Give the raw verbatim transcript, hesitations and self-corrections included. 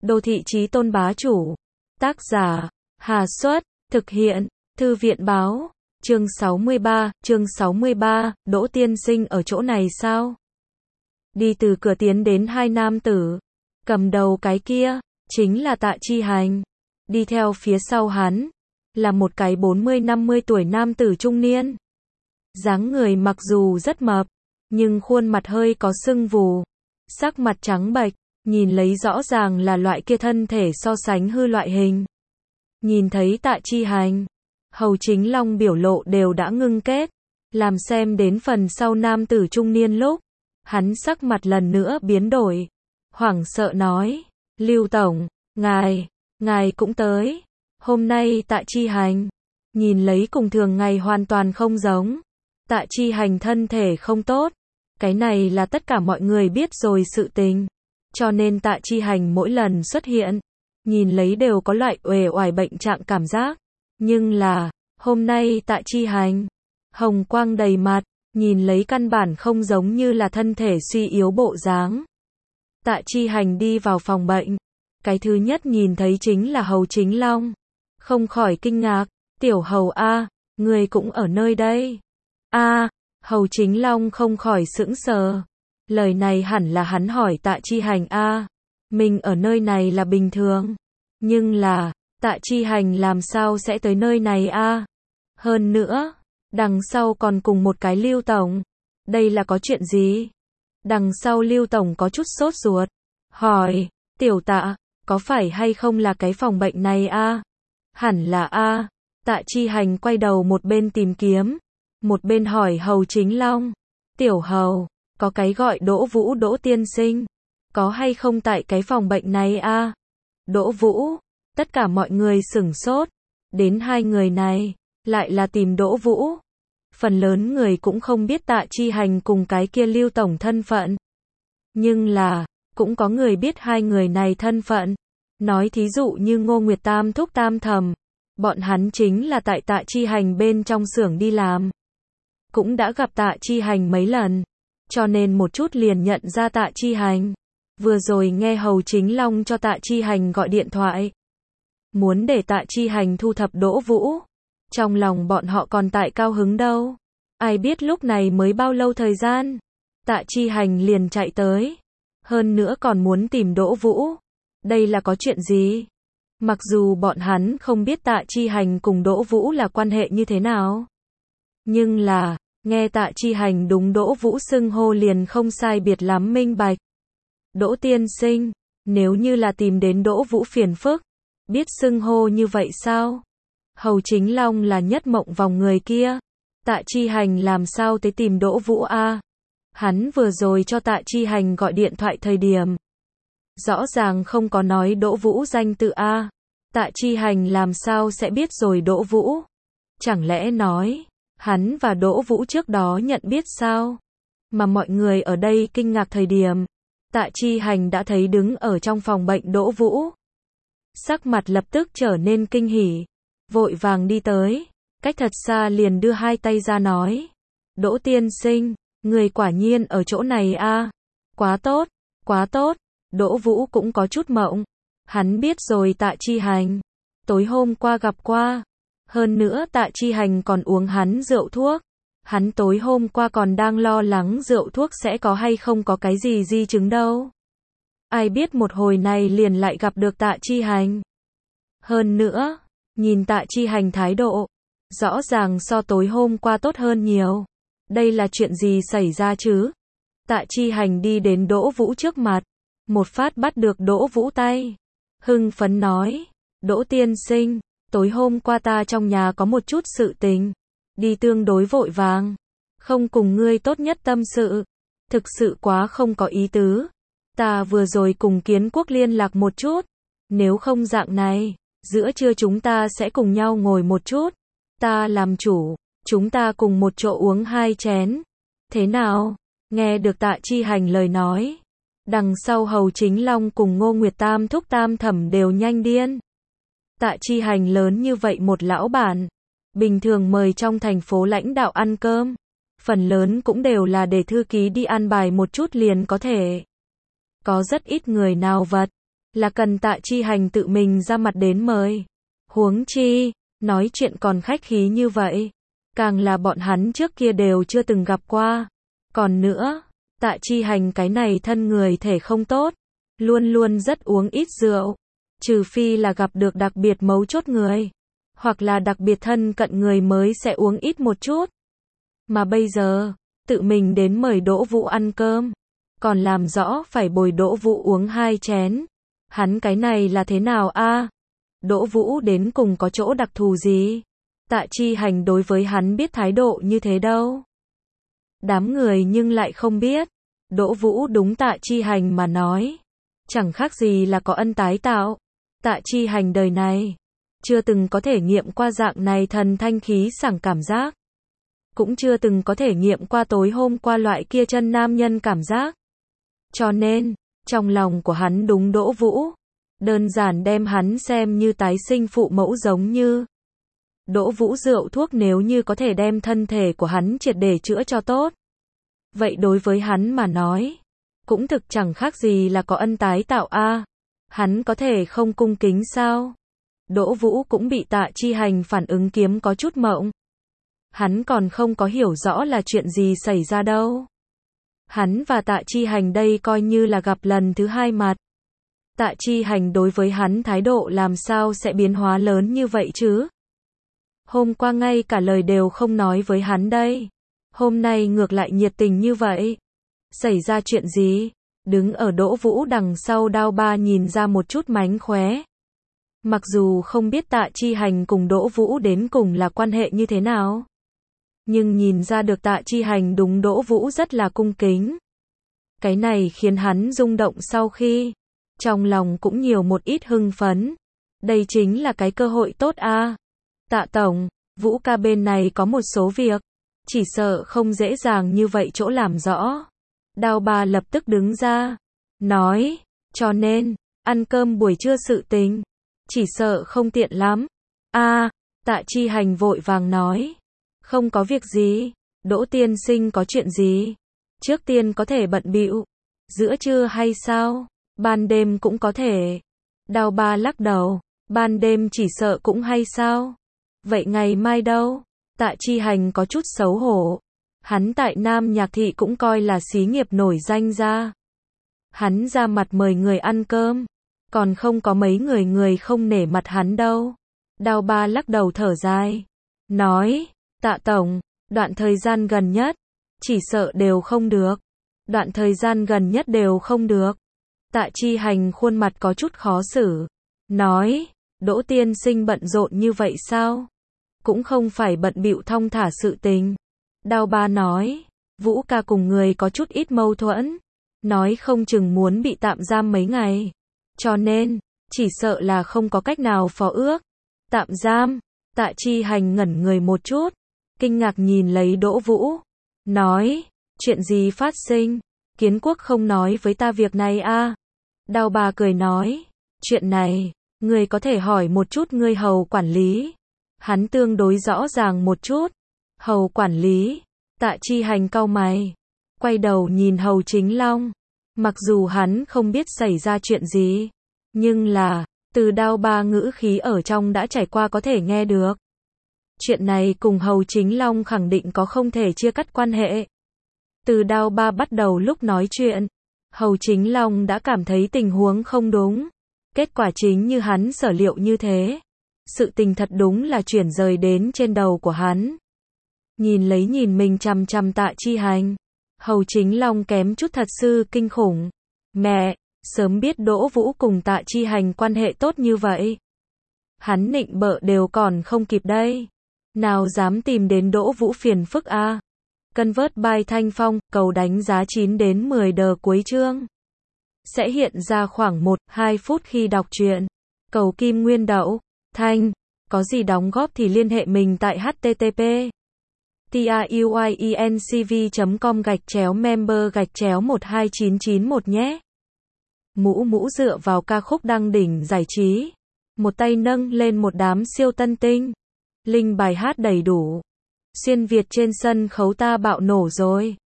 Đô thị chí tôn bá chủ. Tác giả, Hà Xuất, thực hiện, Thư viện báo. Chương sáu mươi ba, chương sáu mươi ba, Đỗ tiên sinh ở chỗ này sao? Đi từ cửa tiến đến hai nam tử. Cầm đầu cái kia, chính là Tạ Chi Hành. Đi theo phía sau hắn, là một cái bốn mươi năm mươi tuổi nam tử trung niên. Dáng người mặc dù rất mập, nhưng khuôn mặt hơi có sưng vù. Sắc mặt trắng bệch, nhìn lấy rõ ràng là loại kia thân thể so sánh hư loại hình. Nhìn thấy Tạ Chi Hành, Hầu Chính Long biểu lộ đều đã ngưng kết. Làm xem đến phần sau nam tử trung niên lúc, hắn sắc mặt lần nữa biến đổi. Hoảng sợ nói, Lưu Tổng, ngài, ngài cũng tới. Hôm nay Tạ Chi Hành, nhìn lấy cùng thường ngày hoàn toàn không giống. Tạ Chi Hành thân thể không tốt. Cái này là tất cả mọi người biết rồi sự tình. Cho nên Tạ Chi Hành mỗi lần xuất hiện, nhìn lấy đều có loại uể oải bệnh trạng cảm giác. Nhưng là, hôm nay Tạ Chi Hành, hồng quang đầy mặt, nhìn lấy căn bản không giống như là thân thể suy yếu bộ dáng. Tạ Chi Hành đi vào phòng bệnh. Cái thứ nhất nhìn thấy chính là Hầu Chính Long. Không khỏi kinh ngạc, tiểu Hầu A, người cũng ở nơi đây. A, Hầu Chính Long không khỏi sững sờ. Lời này hẳn là hắn hỏi Tạ Chi Hành A. Mình ở nơi này là bình thường. Nhưng là, Tạ Chi Hành làm sao sẽ tới nơi này A? Hơn nữa, đằng sau còn cùng một cái Lưu Tổng. Đây là có chuyện gì? Đằng sau Lưu Tổng có chút sốt ruột. Hỏi, tiểu Tạ, có phải hay không là cái phòng bệnh này A? Hẳn là A. Tạ Chi Hành quay đầu một bên tìm kiếm, một bên hỏi Hầu Chính Long. Tiểu Hầu, có cái gọi Đỗ Vũ Đỗ tiên sinh, có hay không tại cái phòng bệnh này A? Đỗ Vũ, tất cả mọi người sửng sốt. Đến hai người này, lại là tìm Đỗ Vũ. Phần lớn người cũng không biết Tạ Chi Hành cùng cái kia Lưu Tổng thân phận. Nhưng là, cũng có người biết hai người này thân phận. Nói thí dụ như Ngô Nguyệt Tam thúc Tam thầm. Bọn hắn chính là tại Tạ Chi Hành bên trong xưởng đi làm. Cũng đã gặp Tạ Chi Hành mấy lần. Cho nên một chút liền nhận ra Tạ Chi Hành. Vừa rồi nghe Hầu Chính Long cho Tạ Chi Hành gọi điện thoại. Muốn để Tạ Chi Hành thu thập Đỗ Vũ. Trong lòng bọn họ còn tại cao hứng đâu. Ai biết lúc này mới bao lâu thời gian. Tạ Chi Hành liền chạy tới. Hơn nữa còn muốn tìm Đỗ Vũ. Đây là có chuyện gì? Mặc dù bọn hắn không biết Tạ Chi Hành cùng Đỗ Vũ là quan hệ như thế nào. Nhưng là, nghe Tạ Chi Hành đúng Đỗ Vũ xưng hô liền không sai biệt lắm minh bạch. Đỗ tiên sinh, nếu như là tìm đến Đỗ Vũ phiền phức, biết xưng hô như vậy sao? Hầu Chính Long là nhất mộng vòng người kia. Tạ Chi Hành làm sao tới tìm Đỗ Vũ A? Hắn vừa rồi cho Tạ Chi Hành gọi điện thoại thời điểm. Rõ ràng không có nói Đỗ Vũ danh tự A. Tạ Chi Hành làm sao sẽ biết rồi Đỗ Vũ? Chẳng lẽ nói, hắn và Đỗ Vũ trước đó nhận biết sao? Mà mọi người ở đây kinh ngạc thời điểm. Tạ Chi Hành đã thấy đứng ở trong phòng bệnh Đỗ Vũ. Sắc mặt lập tức trở nên kinh hỉ. Vội vàng đi tới. Cách thật xa liền đưa hai tay ra nói. Đỗ tiên sinh, người quả nhiên ở chỗ này A. Quá tốt, quá tốt. Đỗ Vũ cũng có chút mộng. Hắn biết rồi Tạ Chi Hành. Tối hôm qua gặp qua. Hơn nữa Tạ Chi Hành còn uống hắn rượu thuốc. Hắn tối hôm qua còn đang lo lắng rượu thuốc sẽ có hay không có cái gì di chứng đâu. Ai biết một hồi này liền lại gặp được Tạ Chi Hành. Hơn nữa, nhìn Tạ Chi Hành thái độ, rõ ràng so tối hôm qua tốt hơn nhiều. Đây là chuyện gì xảy ra chứ? Tạ Chi Hành đi đến Đỗ Vũ trước mặt. Một phát bắt được Đỗ Vũ tay. Hưng phấn nói. Đỗ tiên sinh, tối hôm qua ta trong nhà có một chút sự tình. Đi tương đối vội vàng. Không cùng ngươi tốt nhất tâm sự. Thực sự quá không có ý tứ. Ta vừa rồi cùng Kiến Quốc liên lạc một chút. Nếu không dạng này, giữa trưa chúng ta sẽ cùng nhau ngồi một chút. Ta làm chủ, chúng ta cùng một chỗ uống hai chén. Thế nào? Nghe được Tạ Chi Hành lời nói. Đằng sau Hầu Chính Long cùng Ngô Nguyệt Tam thúc Tam thẩm đều nhanh điên. Tạ Chi Hành lớn như vậy một lão bản. Bình thường mời trong thành phố lãnh đạo ăn cơm. Phần lớn cũng đều là để thư ký đi ăn bài một chút liền có thể. Có rất ít người nào vật. là cần Tạ Chi Hành tự mình ra mặt đến mời. Huống chi, nói chuyện còn khách khí như vậy, càng là bọn hắn trước kia đều chưa từng gặp qua. Còn nữa, Tạ Chi Hành cái này thân người thể không tốt, luôn luôn rất uống ít rượu, trừ phi là gặp được đặc biệt mấu chốt người, hoặc là đặc biệt thân cận người mới sẽ uống ít một chút. Mà bây giờ, tự mình đến mời Đỗ Vũ ăn cơm, còn làm rõ phải bồi Đỗ Vũ uống hai chén. Hắn cái này là thế nào a? Đỗ Vũ đến cùng có chỗ đặc thù gì? Tạ Chi Hành đối với hắn biết thái độ như thế đâu. Đám người nhưng lại không biết. Đỗ Vũ đúng Tạ Chi Hành mà nói, chẳng khác gì là có ân tái tạo. Tạ Chi Hành đời này chưa từng có thể nghiệm qua dạng này thần thanh khí sảng cảm giác, cũng chưa từng có thể nghiệm qua tối hôm qua loại kia chân nam nhân cảm giác. Cho nên, trong lòng của hắn đúng Đỗ Vũ, đơn giản đem hắn xem như tái sinh phụ mẫu giống như. Đỗ Vũ rượu thuốc nếu như có thể đem thân thể của hắn triệt để chữa cho tốt, vậy đối với hắn mà nói, cũng thực chẳng khác gì là có ân tái tạo a. Hắn có thể không cung kính sao? Đỗ Vũ cũng bị Tạ Chi Hành phản ứng kiếm có chút mộng. Hắn còn không có hiểu rõ là chuyện gì xảy ra đâu. Hắn và Tạ Chi Hành đây coi như là gặp lần thứ hai mặt. Tạ Chi Hành đối với hắn thái độ làm sao sẽ biến hóa lớn như vậy chứ? Hôm qua ngay cả lời đều không nói với hắn đây. Hôm nay ngược lại nhiệt tình như vậy. Xảy ra chuyện gì? Đứng ở Đỗ Vũ đằng sau Đao Ba nhìn ra một chút mánh khóe. Mặc dù không biết Tạ Chi Hành cùng Đỗ Vũ đến cùng là quan hệ như thế nào, nhưng nhìn ra được Tạ Chi Hành đúng Đỗ Vũ rất là cung kính. Cái này khiến hắn rung động sau khi, trong lòng cũng nhiều một ít hưng phấn. Đây chính là cái cơ hội tốt a. Tạ tổng, Vũ ca bên này có một số việc, chỉ sợ không dễ dàng như vậy chỗ làm rõ. Đao Ba lập tức đứng ra, nói, cho nên, ăn cơm buổi trưa sự tình, chỉ sợ không tiện lắm. A, Tạ Chi Hành vội vàng nói, không có việc gì, Đỗ tiên sinh có chuyện gì? Trước tiên có thể bận bịu, giữa trưa hay sao? Ban đêm cũng có thể. Đao Ba lắc đầu, ban đêm chỉ sợ cũng hay sao? Vậy ngày mai đâu? Tạ Chi Hành có chút xấu hổ. Hắn tại Nam Nhạc Thị cũng coi là xí nghiệp nổi danh ra. Hắn ra mặt mời người ăn cơm, còn không có mấy người người không nể mặt hắn đâu. Đao Ba lắc đầu thở dài, nói, Tạ tổng, đoạn thời gian gần nhất, chỉ sợ đều không được. Đoạn thời gian gần nhất đều không được. Tạ Chi Hành khuôn mặt có chút khó xử, nói, Đỗ tiên sinh bận rộn như vậy sao? Cũng không phải bận bịu thong thả sự tình. Đao Ba nói, Vũ ca cùng người có chút ít mâu thuẫn, nói không chừng muốn bị tạm giam mấy ngày. Cho nên, chỉ sợ là không có cách nào phó ước. Tạm giam? Tạ Chi Hành ngẩn người một chút, kinh ngạc nhìn lấy Đỗ Vũ, nói, chuyện gì phát sinh? Kiến Quốc không nói với ta việc này a. Đao Ba cười nói, chuyện này, người có thể hỏi một chút ngươi hầu quản lý. Hắn tương đối rõ ràng một chút. Hầu quản lý? Tạ Chi Hành cau mày, quay đầu nhìn Hầu Chính Long. Mặc dù hắn không biết xảy ra chuyện gì, nhưng là, từ Đao Ba ngữ khí ở trong đã trải qua có thể nghe được. Chuyện này cùng Hầu Chính Long khẳng định có không thể chia cắt quan hệ. Từ Đao Ba bắt đầu lúc nói chuyện, Hầu Chính Long đã cảm thấy tình huống không đúng. Kết quả chính như hắn sở liệu như thế. Sự tình thật đúng là chuyển rời đến trên đầu của hắn. Nhìn lấy nhìn mình chằm chằm Tạ Chi Hành, Hầu Chính Long kém chút thật sự kinh khủng. Mẹ, sớm biết Đỗ Vũ cùng Tạ Chi Hành quan hệ tốt như vậy, hắn nịnh bợ đều còn không kịp đây. Nào dám tìm đến Đỗ Vũ phiền phức a. À? Convert by Thanh Phong, cầu đánh giá chín đến mười đờ cuối chương. Sẽ hiện ra khoảng một đến hai phút khi đọc truyện. Cầu Kim Nguyên Đậu, Thanh, có gì đóng góp thì liên hệ mình tại http truyencv chấm com gạch chéo member gạch chéo một hai chín chín một nhé. Mũ mũ dựa vào ca khúc đăng đỉnh giải trí. Một tay nâng lên một đám siêu tân tinh. Link bài hát đầy đủ. Xuyên Việt trên sân khấu ta bạo nổ rồi.